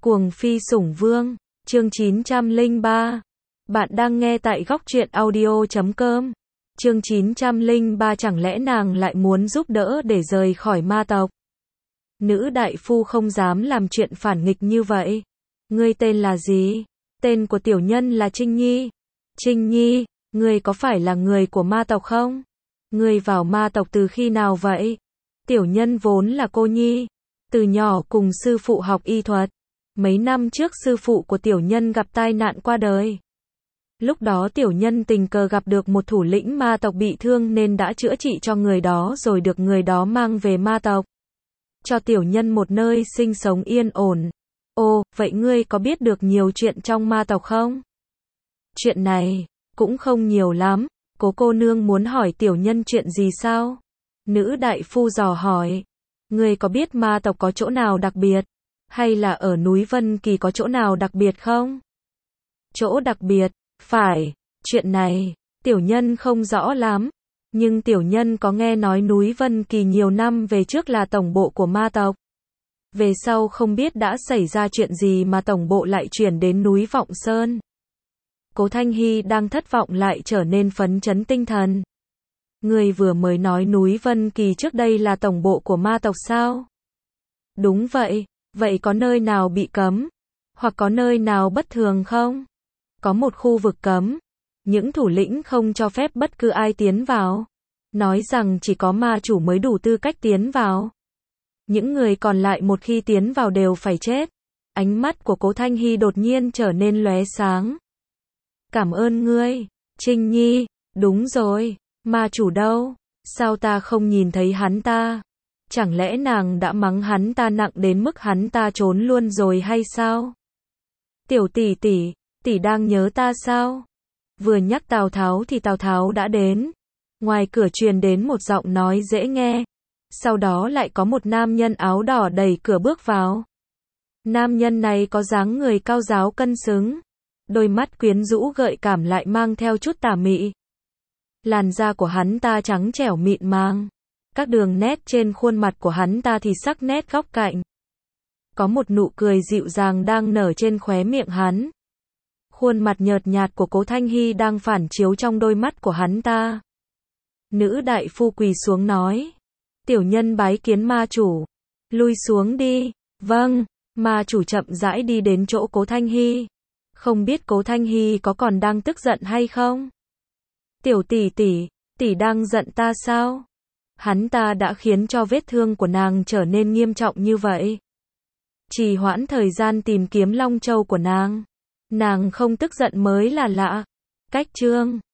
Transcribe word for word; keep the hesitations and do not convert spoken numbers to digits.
Cuồng phi sủng vương, chương chín trăm lẻ ba. Bạn đang nghe tại góc truyện audio chấm com. Chương chín trăm lẻ ba chẳng lẽ nàng lại muốn giúp đỡ để rời khỏi ma tộc? Nữ đại phu không dám làm chuyện phản nghịch như vậy. Ngươi tên là gì? Tên của tiểu nhân là Trinh Nhi. Trinh Nhi, ngươi có phải là người của ma tộc không? Ngươi vào ma tộc từ khi nào vậy? Tiểu nhân vốn là cô nhi. Từ nhỏ cùng sư phụ học y thuật. Mấy năm trước sư phụ của tiểu nhân gặp tai nạn qua đời. Lúc đó tiểu nhân tình cờ gặp được một thủ lĩnh ma tộc bị thương nên đã chữa trị cho người đó rồi được người đó mang về ma tộc. Cho tiểu nhân một nơi sinh sống yên ổn. Ồ, vậy ngươi có biết được nhiều chuyện trong ma tộc không? Chuyện này, cũng không nhiều lắm. Cố cô nương muốn hỏi tiểu nhân chuyện gì sao? Nữ đại phu dò hỏi. Ngươi có biết ma tộc có chỗ nào đặc biệt? Hay là ở núi Vân Kỳ có chỗ nào đặc biệt không? Chỗ đặc biệt, phải, chuyện này, tiểu nhân không rõ lắm. Nhưng tiểu nhân có nghe nói núi Vân Kỳ nhiều năm về trước là tổng bộ của ma tộc. Về sau không biết đã xảy ra chuyện gì mà tổng bộ lại chuyển đến núi Vọng Sơn. Cố Thanh Hy đang thất vọng lại trở nên phấn chấn tinh thần. Người vừa mới nói núi Vân Kỳ trước đây là tổng bộ của ma tộc sao? Đúng vậy, vậy có nơi nào bị cấm? Hoặc có nơi nào bất thường không? Có một khu vực cấm. Những thủ lĩnh không cho phép bất cứ ai tiến vào. Nói rằng chỉ có ma chủ mới đủ tư cách tiến vào. Những người còn lại một khi tiến vào đều phải chết. Ánh mắt của Cố Thanh Hy đột nhiên trở nên lóe sáng. Cảm ơn ngươi, Trinh Nhi, đúng rồi, ma chủ đâu? Sao ta không nhìn thấy hắn ta? Chẳng lẽ nàng đã mắng hắn ta nặng đến mức hắn ta trốn luôn rồi hay sao? Tiểu tỷ tỷ, tỷ đang nhớ ta sao? Vừa nhắc Tào Tháo thì Tào Tháo đã đến. Ngoài cửa truyền đến một giọng nói dễ nghe. Sau đó lại có một nam nhân áo đỏ đẩy cửa bước vào. Nam nhân này có dáng người cao ráo cân xứng. Đôi mắt quyến rũ gợi cảm lại mang theo chút tà mị. Làn da của hắn ta trắng trẻo mịn màng. Các đường nét trên khuôn mặt của hắn ta thì sắc nét góc cạnh. Có một nụ cười dịu dàng đang nở trên khóe miệng hắn. Khuôn mặt nhợt nhạt của Cố Thanh Hy đang phản chiếu trong đôi mắt của hắn ta. Nữ đại phu quỳ xuống nói. Tiểu nhân bái kiến ma chủ. Lui xuống đi. Vâng, ma chủ chậm rãi đi đến chỗ Cố Thanh Hy. Không biết Cố Thanh Hy có còn đang tức giận hay không? Tiểu tỷ tỷ, tỷ đang giận ta sao? Hắn ta đã khiến cho vết thương của nàng trở nên nghiêm trọng như vậy. Trì hoãn thời gian tìm kiếm Long Châu của nàng. Nàng không tức giận mới là lạ. Cách chương